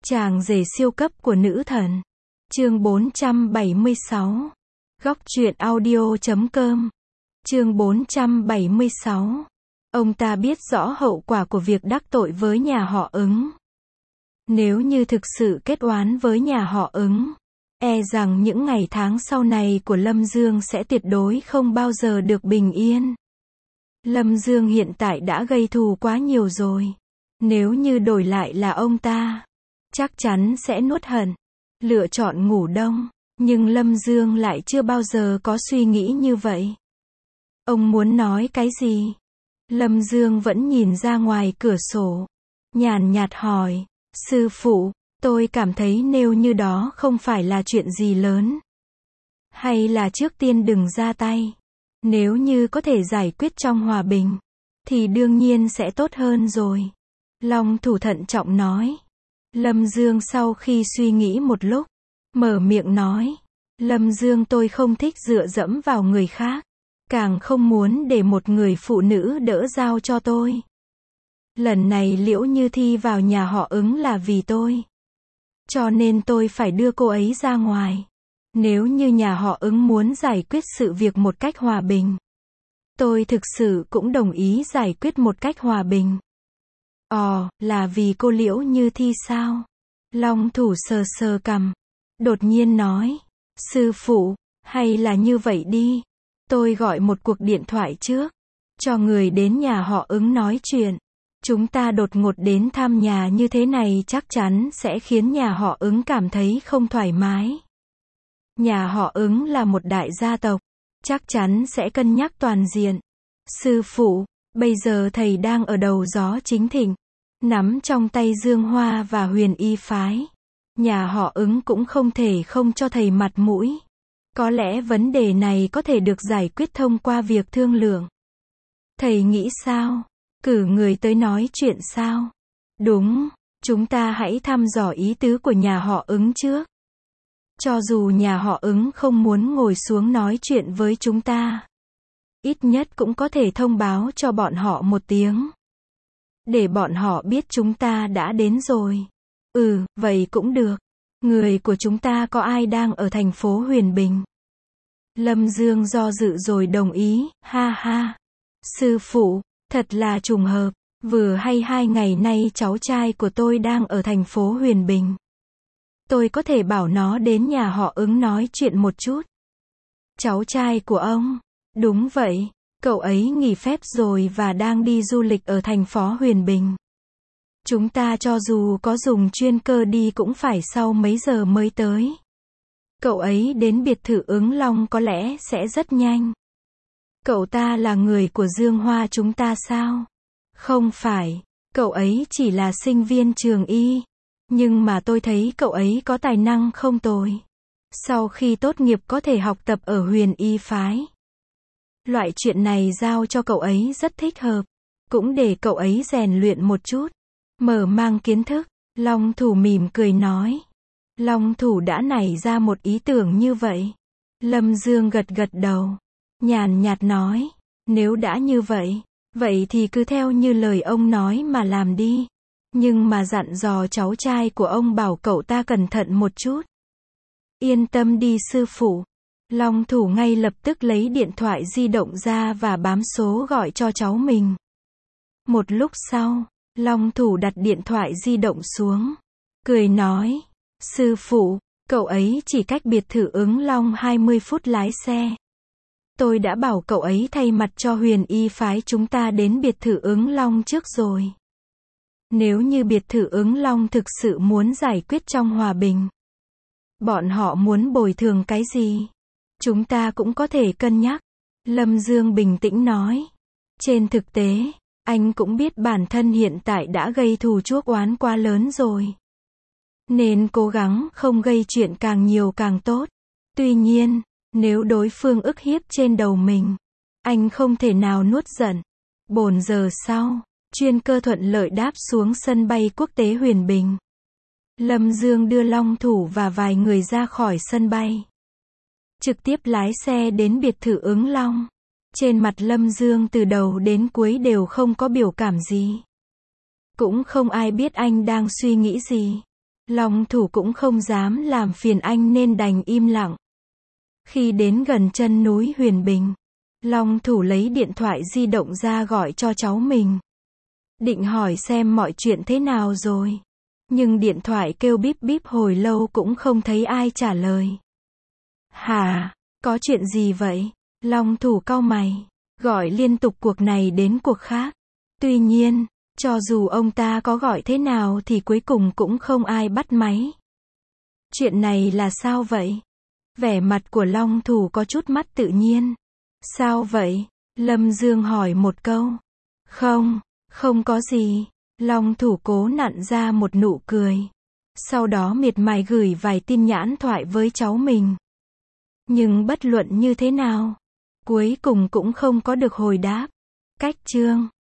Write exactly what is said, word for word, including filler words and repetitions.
Chàng rể siêu cấp của nữ thần. Chương bốn trăm bảy mươi sáu. Góc truyện audio chấm com. Chương bốn trăm bảy mươi sáu. Ông ta biết rõ hậu quả của việc đắc tội với nhà họ Ứng. Nếu như thực sự kết oán với nhà họ Ứng, e rằng những ngày tháng sau này của Lâm Dương sẽ tuyệt đối không bao giờ được bình yên. Lâm Dương hiện tại đã gây thù quá nhiều rồi. Nếu như đổi lại là ông ta, chắc chắn sẽ nuốt hận, lựa chọn ngủ đông. Nhưng Lâm Dương lại chưa bao giờ có suy nghĩ như vậy. Ông muốn nói cái gì? Lâm Dương vẫn nhìn ra ngoài cửa sổ, nhàn nhạt hỏi, sư phụ, tôi cảm thấy nếu như đó không phải là chuyện gì lớn. Hay là trước tiên đừng ra tay. Nếu như có thể giải quyết trong hòa bình, thì đương nhiên sẽ tốt hơn rồi. Long Thủ thận trọng nói. Lâm Dương sau khi suy nghĩ một lúc, mở miệng nói, Lâm Dương tôi không thích dựa dẫm vào người khác, càng không muốn để một người phụ nữ đỡ giao cho tôi. Lần này Liễu Như Thi vào nhà họ Ứng là vì tôi. Cho nên tôi phải đưa cô ấy ra ngoài. Nếu như nhà họ Ứng muốn giải quyết sự việc một cách hòa bình, tôi thực sự cũng đồng ý giải quyết một cách hòa bình. Ồ, là vì cô Liễu Như Thi sao? Long Thủ sờ sờ cằm, đột nhiên nói, sư phụ, hay là như vậy đi, tôi gọi một cuộc điện thoại trước, cho người đến nhà họ Ứng nói chuyện. Chúng ta đột ngột đến thăm nhà như thế này chắc chắn sẽ khiến nhà họ Ứng cảm thấy không thoải mái. Nhà họ Ứng là một đại gia tộc, chắc chắn sẽ cân nhắc toàn diện. Sư phụ, bây giờ thầy đang ở đầu gió chính thịnh, nắm trong tay Dương Hoa và Huyền Y phái. Nhà họ Ứng cũng không thể không cho thầy mặt mũi. Có lẽ vấn đề này có thể được giải quyết thông qua việc thương lượng. Thầy nghĩ sao? Cử người tới nói chuyện sao? Đúng, chúng ta hãy thăm dò ý tứ của nhà họ Ứng trước. Cho dù nhà họ Ứng không muốn ngồi xuống nói chuyện với chúng ta, ít nhất cũng có thể thông báo cho bọn họ một tiếng, để bọn họ biết chúng ta đã đến rồi. Ừ, vậy cũng được. Người của chúng ta có ai đang ở thành phố Huyền Bình? Lâm Dương do dự rồi đồng ý, ha ha. Sư phụ, thật là trùng hợp, vừa hay hai ngày nay cháu trai của tôi đang ở thành phố Huyền Bình. Tôi có thể bảo nó đến nhà họ Ứng nói chuyện một chút. Cháu trai của ông? Đúng vậy, cậu ấy nghỉ phép rồi và đang đi du lịch ở thành phố Huyền Bình. Chúng ta cho dù có dùng chuyên cơ đi cũng phải sau mấy giờ mới tới. Cậu ấy đến biệt thự Ứng Long có lẽ sẽ rất nhanh. Cậu ta là người của Dương Hoa chúng ta sao? Không phải, cậu ấy chỉ là sinh viên trường y. Nhưng mà tôi thấy cậu ấy có tài năng không tồi. Sau khi tốt nghiệp có thể học tập ở Huyền Y phái. Loại chuyện này giao cho cậu ấy rất thích hợp. Cũng để cậu ấy rèn luyện một chút, mở mang kiến thức. Long Thủ mỉm cười nói. Long Thủ đã nảy ra một ý tưởng như vậy. Lâm Dương gật gật đầu, nhàn nhạt nói, nếu đã như vậy, vậy thì cứ theo như lời ông nói mà làm đi. Nhưng mà dặn dò cháu trai của ông bảo cậu ta cẩn thận một chút. Yên tâm đi sư phụ. Long Thủ ngay lập tức lấy điện thoại di động ra và bám số gọi cho cháu mình. Một lúc sau, Long Thủ đặt điện thoại di động xuống, cười nói, sư phụ, cậu ấy chỉ cách biệt thự Ứng Long hai mươi phút lái xe. Tôi đã bảo cậu ấy thay mặt cho Huyền Y phái chúng ta đến biệt thự Ứng Long trước rồi. Nếu như biệt thự Ứng Long thực sự muốn giải quyết trong hòa bình, bọn họ muốn bồi thường cái gì, chúng ta cũng có thể cân nhắc. Lâm Dương bình tĩnh nói. Trên thực tế, anh cũng biết bản thân hiện tại đã gây thù chuốc oán quá lớn rồi. Nên cố gắng không gây chuyện càng nhiều càng tốt. Tuy nhiên, nếu đối phương ức hiếp trên đầu mình, anh không thể nào nuốt giận. Bổn giờ sau, chuyên cơ thuận lợi đáp xuống sân bay quốc tế Huyền Bình. Lâm Dương đưa Long Thủ và vài người ra khỏi sân bay, trực tiếp lái xe đến biệt thự Ứng Long. Trên mặt Lâm Dương từ đầu đến cuối đều không có biểu cảm gì. Cũng không ai biết anh đang suy nghĩ gì. Long thủ cũng không dám làm phiền anh nên đành im lặng. Khi đến gần chân núi Huyền Bình, Long thủ lấy điện thoại di động ra gọi cho cháu mình. Định hỏi xem mọi chuyện thế nào rồi. Nhưng điện thoại kêu bíp bíp hồi lâu cũng không thấy ai trả lời. Hả? Có chuyện gì vậy? Long thủ cau mày. Gọi liên tục cuộc này đến cuộc khác. Tuy nhiên, cho dù ông ta có gọi thế nào thì cuối cùng cũng không ai bắt máy. Chuyện này là sao vậy? Vẻ mặt của Long thủ có chút mất tự nhiên. Sao vậy? Lâm Dương hỏi một câu. Không, không có gì. Long thủ cố nặn ra một nụ cười. Sau đó miệt mài gửi vài tin nhắn thoại với cháu mình. Nhưng bất luận như thế nào, cuối cùng cũng không có được hồi đáp. Cách chương